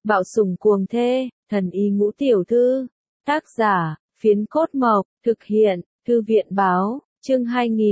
Bạo sủng cuồng thê, thần y ngũ tiểu thư. Tác giả, Phiến Cốt Mộc, thực hiện, Thư viện báo, chương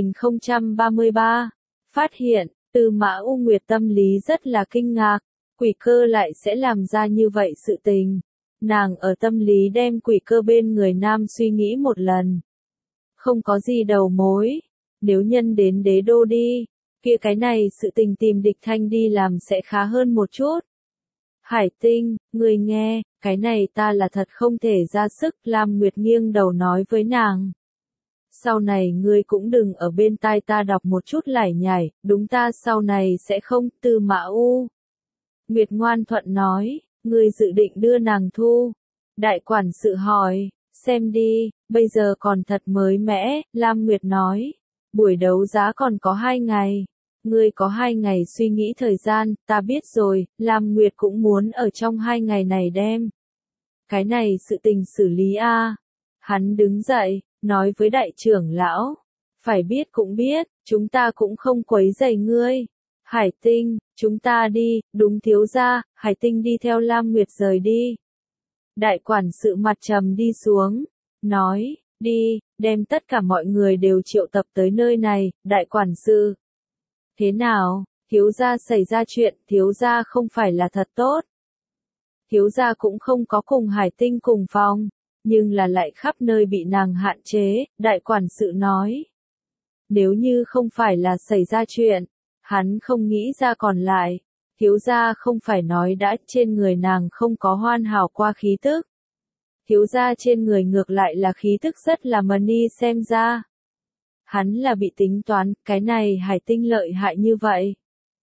2033. Phát hiện, Tư Mã U Nguyệt tâm lý rất là kinh ngạc, quỷ cơ lại sẽ làm ra như vậy sự tình. Nàng ở tâm lý đem quỷ cơ bên người nam suy nghĩ một lần. Không có gì đầu mối, nếu nhân đến đế đô đi, kia cái này sự tình tìm địch thanh đi làm sẽ khá hơn một chút. Hải Tinh, người nghe, cái này ta là thật không thể ra sức, Lam Nguyệt nghiêng đầu nói với nàng. Sau này ngươi cũng đừng ở bên tai ta đọc một chút lải nhải, đúng ta sau này sẽ không, Tư Mã U. Nguyệt ngoan thuận nói, ngươi dự định đưa nàng thu. Đại quản sự hỏi, xem đi, bây giờ còn thật mới mẻ, Lam Nguyệt nói. Buổi đấu giá còn có 2 ngày. Ngươi có 2 ngày suy nghĩ thời gian, ta biết rồi, Lam Nguyệt cũng muốn ở trong 2 ngày này đem. Cái này sự tình xử lý a. Hắn đứng dậy, nói với đại trưởng lão. Phải biết cũng biết, chúng ta cũng không quấy rầy ngươi. Hải Tinh, chúng ta đi, đúng thiếu gia, Hải Tinh đi theo Lam Nguyệt rời đi. Đại quản sự mặt trầm đi xuống, nói, đi, đem tất cả mọi người đều triệu tập tới nơi này, đại quản sự. Thế nào, thiếu gia xảy ra chuyện, thiếu gia không phải là thật tốt. Thiếu gia cũng không có cùng Hải Tinh cùng phòng, nhưng là lại khắp nơi bị nàng hạn chế, đại quản sự nói. Nếu như không phải là xảy ra chuyện, hắn không nghĩ ra còn lại, thiếu gia không phải nói đã trên người nàng không có hoàn hảo qua khí tức. Thiếu gia trên người ngược lại là khí tức rất là money xem ra. Hắn là bị tính toán, cái này Hải Tinh lợi hại như vậy.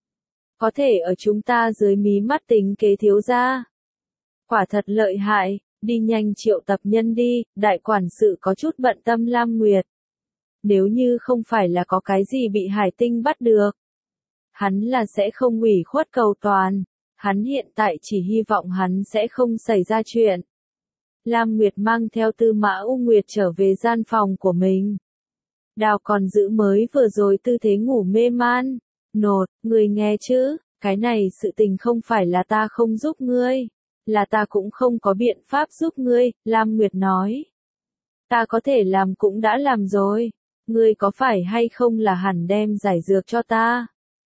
Có thể ở chúng ta dưới mí mắt tính kế thiếu gia. Quả thật lợi hại, đi nhanh triệu tập nhân đi, đại quản sự có chút bận tâm Lam Nguyệt. Nếu như không phải là có cái gì bị Hải Tinh bắt được, hắn là sẽ không ủy khuất cầu toàn, hắn hiện tại chỉ hy vọng hắn sẽ không xảy ra chuyện. Lam Nguyệt mang theo Tư Mã U Nguyệt trở về gian phòng của mình. Đào còn giữ mới vừa rồi tư thế ngủ mê man. Nột, người nghe chứ, cái này sự tình không phải là ta không giúp ngươi, là ta cũng không có biện pháp giúp ngươi, Lam Nguyệt nói. Ta có thể làm cũng đã làm rồi, ngươi có phải hay không là hẳn đem giải dược cho ta.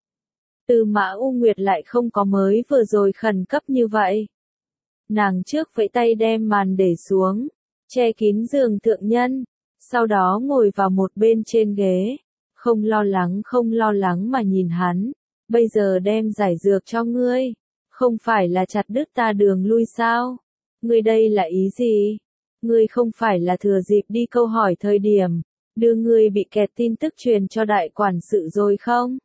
Tư Mã U Nguyệt lại không có mới vừa rồi khẩn cấp như vậy. Nàng trước vẫy tay đem màn để xuống, che kín giường thượng nhân, sau đó ngồi vào một bên trên ghế, không lo lắng mà nhìn hắn, bây giờ đem giải dược cho ngươi, không phải là chặt đứt ta đường lui sao? Ngươi đây là ý gì? Ngươi không phải là thừa dịp đi câu hỏi thời điểm, đưa ngươi bị kẹt tin tức truyền cho đại quản sự rồi không?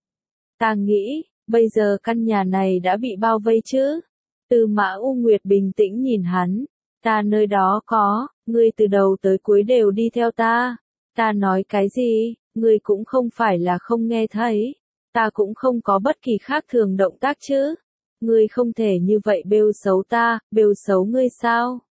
Ta nghĩ, bây giờ căn nhà này đã bị bao vây chứ? Tư Mã U Nguyệt bình tĩnh nhìn hắn, ta nơi đó có, ngươi từ đầu tới cuối đều đi theo ta. Ta nói cái gì, ngươi cũng không phải là không nghe thấy. Ta cũng không có bất kỳ khác thường động tác chứ. Ngươi không thể như vậy bêu xấu ta, bêu xấu ngươi sao?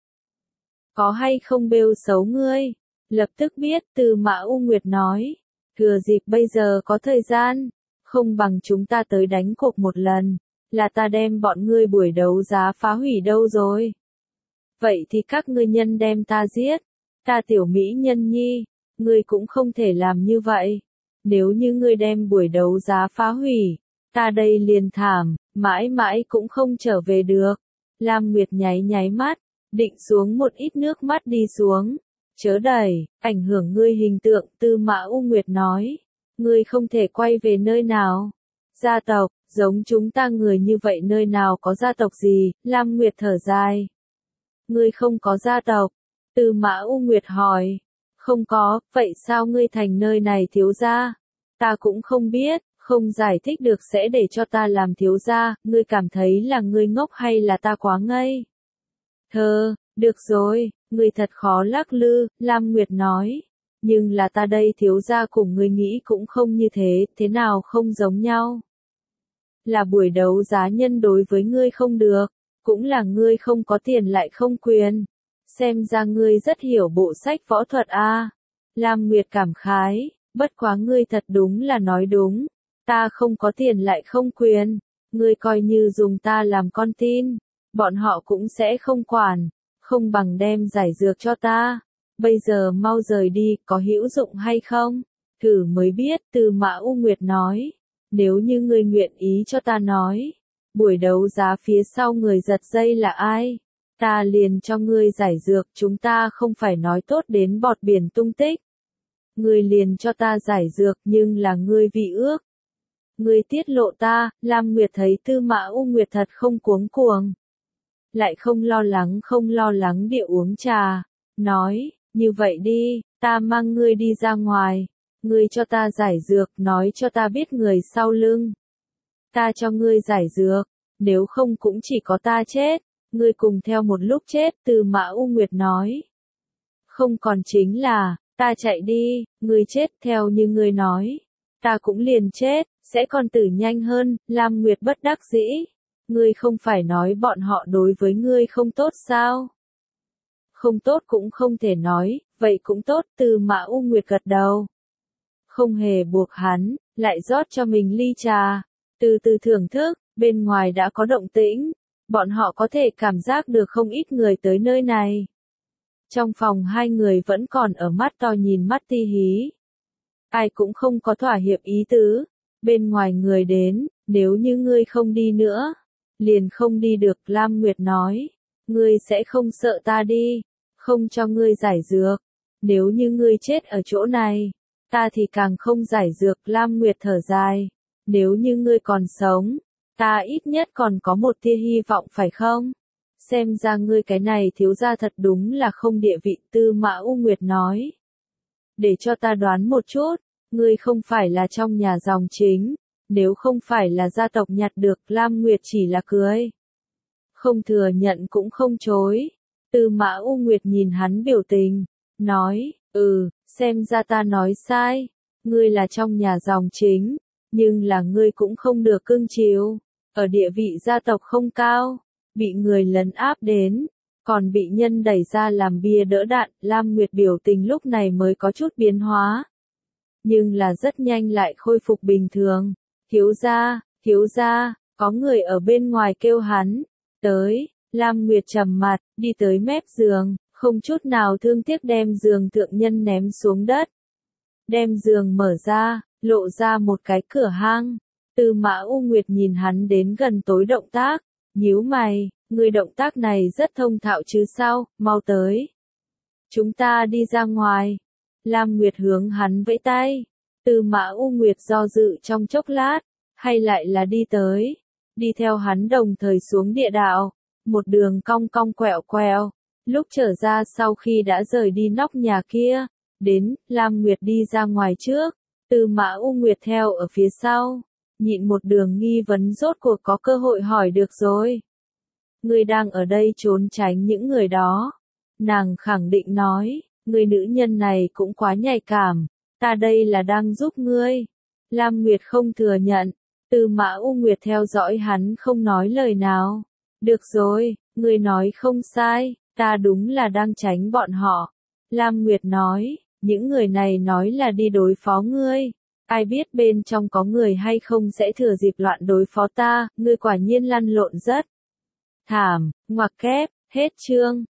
Có hay không bêu xấu ngươi? Lập tức biết, Tư Mã U Nguyệt nói. Thừa dịp bây giờ có thời gian, không bằng chúng ta tới đánh cuộc một lần, là ta đem bọn ngươi buổi đấu giá phá hủy đâu rồi. Vậy thì các ngươi nhân đem ta giết, ta tiểu mỹ nhân nhi, ngươi cũng không thể làm như vậy. Nếu như ngươi đem buổi đấu giá phá hủy, ta đây liền thảm, mãi mãi cũng không trở về được. Lam Nguyệt nháy mắt, định xuống một ít nước mắt đi xuống. Chớ đẩy, ảnh hưởng ngươi hình tượng, Tư Mã U Nguyệt nói. Ngươi không thể quay về nơi nào. Gia tộc, giống chúng ta người như vậy nơi nào có gia tộc gì, Lam Nguyệt thở dài. Ngươi không có gia tộc, Tư Mã U Nguyệt hỏi. Không có, vậy sao ngươi thành nơi này thiếu gia? Ta cũng không biết, không giải thích được sẽ để cho ta làm thiếu gia, ngươi cảm thấy là ngươi ngốc hay là ta quá ngây? Thơ, được rồi, ngươi thật khó lắc lư, Lam Nguyệt nói. Nhưng là ta đây thiếu gia cùng ngươi nghĩ cũng không như thế, thế nào không giống nhau? Là buổi đấu giá nhân đối với ngươi không được, cũng là ngươi không có tiền lại không quyền. Xem ra ngươi rất hiểu bộ sách võ thuật a. Lam Nguyệt cảm khái, bất quá ngươi thật đúng là nói đúng. Ta không có tiền lại không quyền, ngươi coi như dùng ta làm con tin. bọn họ cũng sẽ không quản, không bằng đem giải dược cho ta. Bây giờ mau rời đi, có hữu dụng hay không? Thử mới biết, Tư Mã U Nguyệt nói. Nếu như ngươi nguyện ý cho ta nói, buổi đấu giá phía sau người giật dây là ai? Ta liền cho ngươi giải dược, chúng ta không phải nói tốt đến bọt biển tung tích. Ngươi liền cho ta giải dược nhưng là ngươi vi ước. Ngươi tiết lộ ta, Lam Nguyệt thấy Tư Mã U Nguyệt thật không cuống cuồng. Lại không lo lắng địa uống trà, nói, như vậy đi, ta mang ngươi đi ra ngoài, ngươi cho ta giải dược, nói cho ta biết người sau lưng. Ta cho ngươi giải dược, nếu không cũng chỉ có ta chết, ngươi cùng theo một lúc chết, Tư Mã U Nguyệt nói. Không còn chính là, ta chạy đi, ngươi chết theo như ngươi nói, ta cũng liền chết, sẽ còn tử nhanh hơn, Lam Nguyệt bất đắc dĩ. Ngươi không phải nói bọn họ đối với ngươi không tốt sao? Không tốt cũng không thể nói, vậy cũng tốt, Tư Mã U Nguyệt gật đầu. Không hề buộc hắn, lại rót cho mình ly trà, từ từ thưởng thức, bên ngoài đã có động tĩnh, bọn họ có thể cảm giác được không ít người tới nơi này. Trong phòng hai người vẫn còn ở mắt to nhìn mắt ti hí. Ai cũng không có thỏa hiệp ý tứ, bên ngoài người đến, nếu như ngươi không đi nữa, liền không đi được, Lam Nguyệt nói, ngươi sẽ không sợ ta đi, không cho ngươi giải dược, nếu như ngươi chết ở chỗ này, ta thì càng không giải dược, Lam Nguyệt thở dài, nếu như ngươi còn sống, ta ít nhất còn có một tia hy vọng phải không? Xem ra ngươi cái này thiếu gia thật đúng là không địa vị, Tư Mã U Nguyệt nói. Để cho ta đoán một chút, ngươi không phải là trong nhà dòng chính, nếu không phải là gia tộc nhặt được, Lam Nguyệt chỉ là cười. Không thừa nhận cũng không chối. Tư Mã U Nguyệt nhìn hắn biểu tình, nói, xem ra ta nói sai, ngươi là trong nhà dòng chính, nhưng là ngươi cũng không được cưng chiều, ở địa vị gia tộc không cao, bị người lấn áp đến, còn bị nhân đẩy ra làm bia đỡ đạn, Lam Nguyệt biểu tình lúc này mới có chút biến hóa. Nhưng là rất nhanh lại khôi phục bình thường. Thiếu gia, có người ở bên ngoài kêu hắn. Tới, Lam Nguyệt trầm mặt, đi tới mép giường, không chút nào thương tiếc đem giường thượng nhân ném xuống đất. Đem giường mở ra, lộ ra một cái cửa hang. Tư Mã U Nguyệt nhìn hắn đến gần tối động tác, nhíu mày, người động tác này rất thông thạo chứ sao, mau tới. Chúng ta đi ra ngoài. Lam Nguyệt hướng hắn vẫy tay. Tư Mã U Nguyệt do dự trong chốc lát, hay lại là đi tới. Đi theo hắn đồng thời xuống địa đạo, một đường cong cong quẹo quẹo. Lúc trở ra sau khi đã rời đi nóc nhà kia, đến, Lam Nguyệt đi ra ngoài trước, Tư Mã U Nguyệt theo ở phía sau, nhịn một đường nghi vấn rốt cuộc có cơ hội hỏi được rồi. Ngươi đang ở đây trốn tránh những người đó. Nàng khẳng định nói, người nữ nhân này cũng quá nhạy cảm, ta đây là đang giúp ngươi. Lam Nguyệt không thừa nhận, Tư Mã U Nguyệt theo dõi hắn không nói lời nào. Được rồi, ngươi nói không sai, ta đúng là đang tránh bọn họ. Lam Nguyệt nói, những người này nói là đi đối phó ngươi. Ai biết bên trong có người hay không sẽ thừa dịp loạn đối phó ta, ngươi quả nhiên lăn lộn rất thảm, ngoặc kép, hết chương.